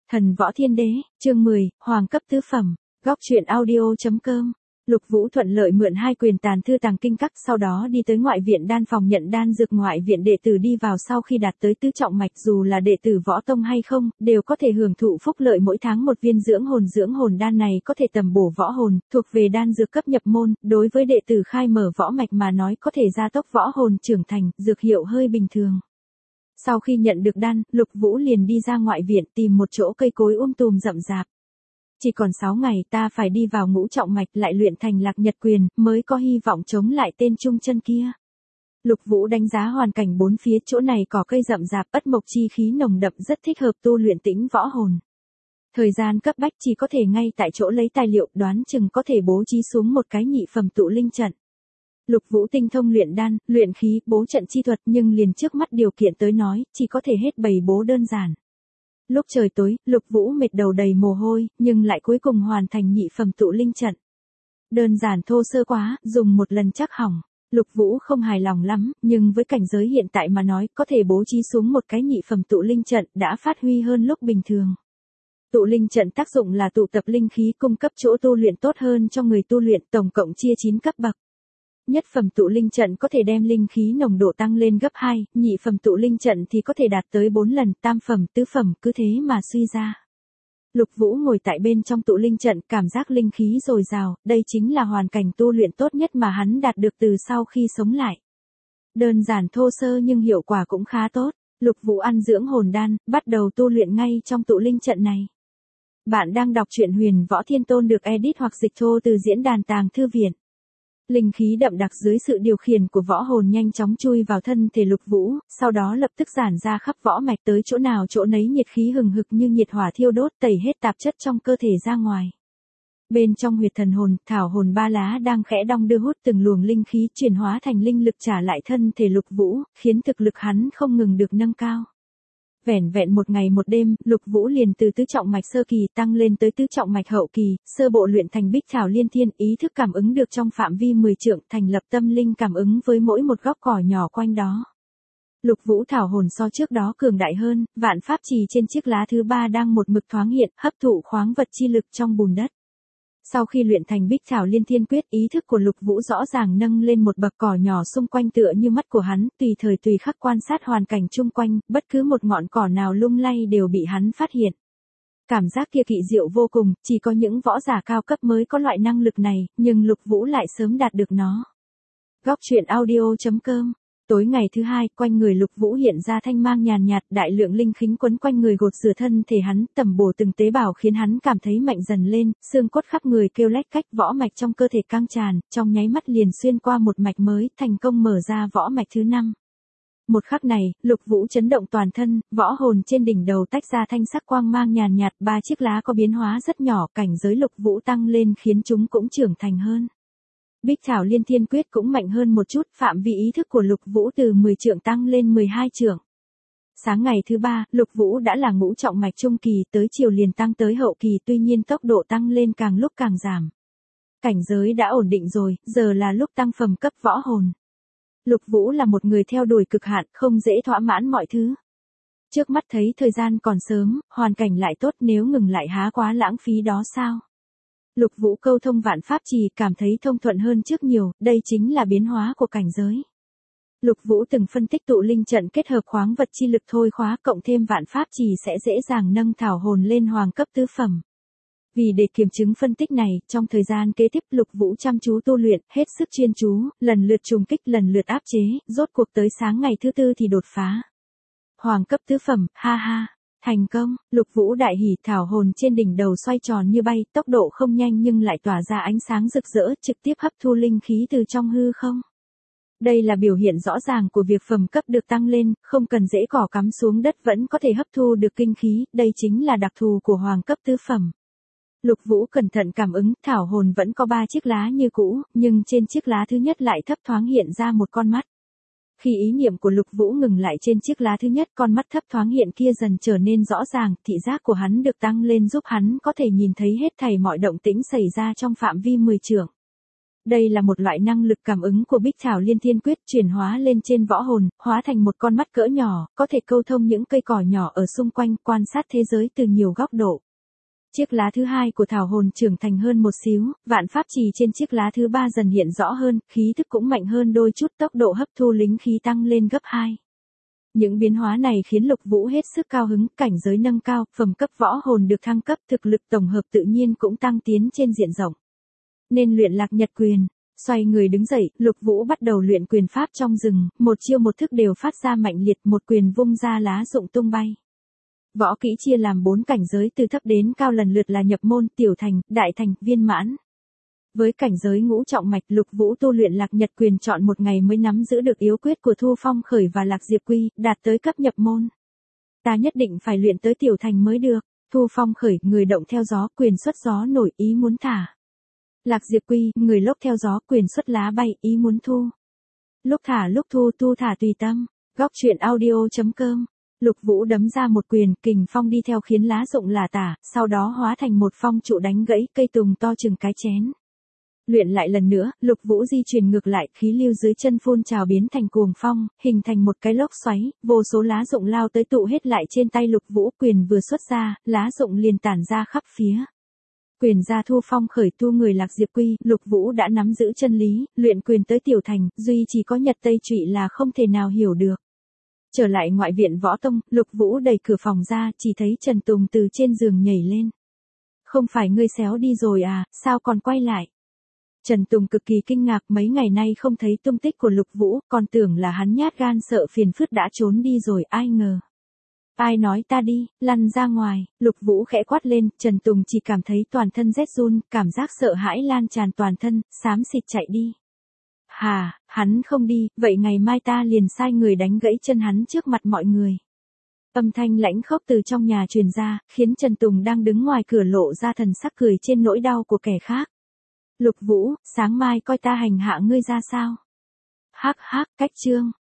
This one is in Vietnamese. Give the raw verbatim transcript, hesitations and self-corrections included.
Thần Võ Thiên Đế, chương mười, Hoàng cấp tứ phẩm, góc truyện audio.com. Lục Vũ thuận lợi mượn hai quyền tàn thư tàng kinh các, sau đó đi tới ngoại viện đan phòng nhận đan dược. Ngoại viện đệ tử đi vào sau khi đạt tới tứ trọng mạch, dù là đệ tử võ tông hay không, đều có thể hưởng thụ phúc lợi mỗi tháng một viên dưỡng hồn. Dưỡng hồn đan này có thể tầm bổ võ hồn, thuộc về đan dược cấp nhập môn, đối với đệ tử khai mở võ mạch mà nói có thể gia tốc võ hồn trưởng thành, dược hiệu hơi bình thường. Sau khi nhận được đan, Lục Vũ liền đi ra ngoại viện tìm một chỗ cây cối um tùm rậm rạp. Chỉ còn sáu ngày ta phải đi vào ngũ trọng mạch lại luyện thành Lạc Nhật Quyền, mới có hy vọng chống lại tên trung chân kia. Lục Vũ đánh giá hoàn cảnh bốn phía, chỗ này cỏ cây rậm rạp, ất mộc chi khí nồng đậm, rất thích hợp tu luyện tĩnh võ hồn. Thời gian cấp bách chỉ có thể ngay tại chỗ lấy tài liệu, đoán chừng có thể bố trí xuống một cái nhị phẩm tụ linh trận. Lục Vũ tinh thông luyện đan, luyện khí, bố trận chi thuật, nhưng liền trước mắt điều kiện tới nói, chỉ có thể hết bày bố đơn giản. Lúc trời tối, Lục Vũ mệt đầu đầy mồ hôi, nhưng lại cuối cùng hoàn thành nhị phẩm tụ linh trận. Đơn giản thô sơ quá, dùng một lần chắc hỏng. Lục Vũ không hài lòng lắm, nhưng với cảnh giới hiện tại mà nói, có thể bố trí xuống một cái nhị phẩm tụ linh trận đã phát huy hơn lúc bình thường. Tụ linh trận tác dụng là tụ tập linh khí, cung cấp chỗ tu luyện tốt hơn cho người tu luyện, tổng cộng chia chín cấp bậc. Nhất phẩm tụ linh trận có thể đem linh khí nồng độ tăng lên gấp hai, nhị phẩm tụ linh trận thì có thể đạt tới bốn lần, tam phẩm, tứ phẩm, cứ thế mà suy ra. Lục Vũ ngồi tại bên trong tụ linh trận, cảm giác linh khí dồi dào, đây chính là hoàn cảnh tu luyện tốt nhất mà hắn đạt được từ sau khi sống lại. Đơn giản thô sơ nhưng hiệu quả cũng khá tốt. Lục Vũ ăn dưỡng hồn đan, bắt đầu tu luyện ngay trong tụ linh trận này. Bạn đang đọc truyện Huyền Võ Thiên Tôn được edit hoặc dịch thô từ diễn đàn Tàng Thư Viện. Linh khí đậm đặc dưới sự điều khiển của võ hồn nhanh chóng chui vào thân thể Lục Vũ, sau đó lập tức giản ra khắp võ mạch, tới chỗ nào chỗ nấy nhiệt khí hừng hực như nhiệt hỏa thiêu đốt, tẩy hết tạp chất trong cơ thể ra ngoài. Bên trong huyệt thần hồn, thảo hồn ba lá đang khẽ đong đưa hút từng luồng linh khí chuyển hóa thành linh lực trả lại thân thể Lục Vũ, khiến thực lực hắn không ngừng được nâng cao. Vẻn vẹn một ngày một đêm, Lục Vũ liền từ tứ trọng mạch sơ kỳ tăng lên tới tứ trọng mạch hậu kỳ, sơ bộ luyện thành Bích Thảo Liên Thiên, ý thức cảm ứng được trong phạm vi mười trượng, thành lập tâm linh cảm ứng với mỗi một góc cỏ nhỏ quanh đó. Lục Vũ thảo hồn so trước đó cường đại hơn, vạn pháp trì trên chiếc lá thứ ba đang một mực thoáng hiện, hấp thụ khoáng vật chi lực trong bùn đất. Sau khi luyện thành Bích Thảo Liên Thiên Quyết, ý thức của Lục Vũ rõ ràng nâng lên một bậc, cỏ nhỏ xung quanh tựa như mắt của hắn, tùy thời tùy khắc quan sát hoàn cảnh chung quanh, bất cứ một ngọn cỏ nào lung lay đều bị hắn phát hiện. Cảm giác kia kỳ diệu vô cùng, chỉ có những võ giả cao cấp mới có loại năng lực này, nhưng Lục Vũ lại sớm đạt được nó. Góc truyện audio.com. Tối ngày thứ hai, quanh người Lục Vũ hiện ra thanh mang nhàn nhạt, đại lượng linh khí quấn quanh người gột rửa thân thể hắn, tầm bổ từng tế bào khiến hắn cảm thấy mạnh dần lên, xương cốt khắp người kêu lách cách, võ mạch trong cơ thể căng tràn, trong nháy mắt liền xuyên qua một mạch mới, thành công mở ra võ mạch thứ năm. Một khắc này, Lục Vũ chấn động toàn thân, võ hồn trên đỉnh đầu tách ra thanh sắc quang mang nhàn nhạt, ba chiếc lá có biến hóa rất nhỏ, cảnh giới Lục Vũ tăng lên khiến chúng cũng trưởng thành hơn. Bích Thảo Liên Thiên Quyết cũng mạnh hơn một chút, phạm vi ý thức của Lục Vũ từ mười trượng tăng lên mười hai trượng. Sáng ngày thứ ba, Lục Vũ đã là ngũ trọng mạch trung kỳ, tới chiều liền tăng tới hậu kỳ, tuy nhiên tốc độ tăng lên càng lúc càng giảm. Cảnh giới đã ổn định rồi, giờ là lúc tăng phẩm cấp võ hồn. Lục Vũ là một người theo đuổi cực hạn, không dễ thỏa mãn mọi thứ. Trước mắt thấy thời gian còn sớm, hoàn cảnh lại tốt, nếu ngừng lại há quá lãng phí đó sao? Lục Vũ câu thông vạn pháp trì, cảm thấy thông thuận hơn trước nhiều, đây chính là biến hóa của cảnh giới. Lục Vũ từng phân tích tụ linh trận kết hợp khoáng vật chi lực thôi khóa cộng thêm vạn pháp trì sẽ dễ dàng nâng thảo hồn lên hoàng cấp tứ phẩm. Vì để kiểm chứng phân tích này, trong thời gian kế tiếp Lục Vũ chăm chú tu luyện, hết sức chuyên chú, lần lượt trùng kích, lần lượt áp chế, rốt cuộc tới sáng ngày thứ tư thì đột phá. Hoàng cấp tứ phẩm, ha ha. Thành công, Lục Vũ đại hỉ, thảo hồn trên đỉnh đầu xoay tròn như bay, tốc độ không nhanh nhưng lại tỏa ra ánh sáng rực rỡ, trực tiếp hấp thu linh khí từ trong hư không. Đây là biểu hiện rõ ràng của việc phẩm cấp được tăng lên, không cần rễ cỏ cắm xuống đất vẫn có thể hấp thu được kinh khí, đây chính là đặc thù của hoàng cấp tứ phẩm. Lục Vũ cẩn thận cảm ứng, thảo hồn vẫn có ba chiếc lá như cũ, nhưng trên chiếc lá thứ nhất lại thấp thoáng hiện ra một con mắt. Khi ý niệm của Lục Vũ ngừng lại trên chiếc lá thứ nhất, con mắt thấp thoáng hiện kia dần trở nên rõ ràng, thị giác của hắn được tăng lên giúp hắn có thể nhìn thấy hết thảy mọi động tĩnh xảy ra trong phạm vi mười trượng. Đây là một loại năng lực cảm ứng của Bích Thảo Liên Thiên Quyết chuyển hóa lên trên võ hồn, hóa thành một con mắt cỡ nhỏ, có thể câu thông những cây cỏ nhỏ ở xung quanh, quan sát thế giới từ nhiều góc độ. Chiếc lá thứ hai của thảo hồn trưởng thành hơn một xíu, vạn pháp trì trên chiếc lá thứ ba dần hiện rõ hơn, khí thức cũng mạnh hơn đôi chút, tốc độ hấp thu lính khí tăng lên gấp hai. Những biến hóa này khiến Lục Vũ hết sức cao hứng, cảnh giới nâng cao, phẩm cấp võ hồn được thăng cấp, thực lực tổng hợp tự nhiên cũng tăng tiến trên diện rộng. Nên luyện Lạc Nhật Quyền. Xoay người đứng dậy, Lục Vũ bắt đầu luyện quyền pháp trong rừng, một chiêu một thức đều phát ra mạnh liệt, một quyền vung ra lá rụng tung bay. Võ kỹ chia làm bốn cảnh giới từ thấp đến cao lần lượt là nhập môn, tiểu thành, đại thành, viên mãn. Với cảnh giới ngũ trọng mạch, Lục Vũ tu luyện Lạc Nhật Quyền chọn một ngày mới nắm giữ được yếu quyết của Thu Phong Khởi và Lạc Diệp Quy, đạt tới cấp nhập môn. Ta nhất định phải luyện tới tiểu thành mới được. Thu Phong Khởi, người động theo gió, quyền xuất gió nổi, ý muốn thả. Lạc Diệp Quy, người lốc theo gió, quyền xuất lá bay, ý muốn thu. Lúc thả lúc thu, tu thả tùy tâm. Góc truyện audio chấm com. Lục Vũ đấm ra một quyền, kình phong đi theo khiến lá rụng lả tả, sau đó hóa thành một phong trụ đánh gãy cây tùng to chừng cái chén. Luyện lại lần nữa, Lục Vũ di chuyển ngược lại, khí lưu dưới chân phun trào biến thành cuồng phong, hình thành một cái lốc xoáy, vô số lá rụng lao tới tụ hết lại trên tay Lục Vũ, quyền vừa xuất ra, lá rụng liền tản ra khắp phía. Quyền ra Thu Phong Khởi tu người Lạc Diệp Quy, Lục Vũ đã nắm giữ chân lý, luyện quyền tới tiểu thành, duy chỉ có Nhật Tây Trụy là không thể nào hiểu được. Trở lại ngoại viện võ tông, Lục Vũ đẩy cửa phòng ra, chỉ thấy Trần Tùng từ trên giường nhảy lên. Không phải ngươi xéo đi rồi à, sao còn quay lại? Trần Tùng cực kỳ kinh ngạc, mấy ngày nay không thấy tung tích của Lục Vũ, còn tưởng là hắn nhát gan sợ phiền phức đã trốn đi rồi, ai ngờ. Ai nói ta đi, lăn ra ngoài, Lục Vũ khẽ quát lên, Trần Tùng chỉ cảm thấy toàn thân rét run, cảm giác sợ hãi lan tràn toàn thân, xám xịt chạy đi. Hà, hắn không đi, vậy ngày mai ta liền sai người đánh gãy chân hắn trước mặt mọi người. Âm thanh lãnh khốc từ trong nhà truyền ra, khiến Trần Tùng đang đứng ngoài cửa lộ ra thần sắc cười trên nỗi đau của kẻ khác. Lục Vũ, sáng mai coi ta hành hạ ngươi ra sao? Hắc hắc, cách chương.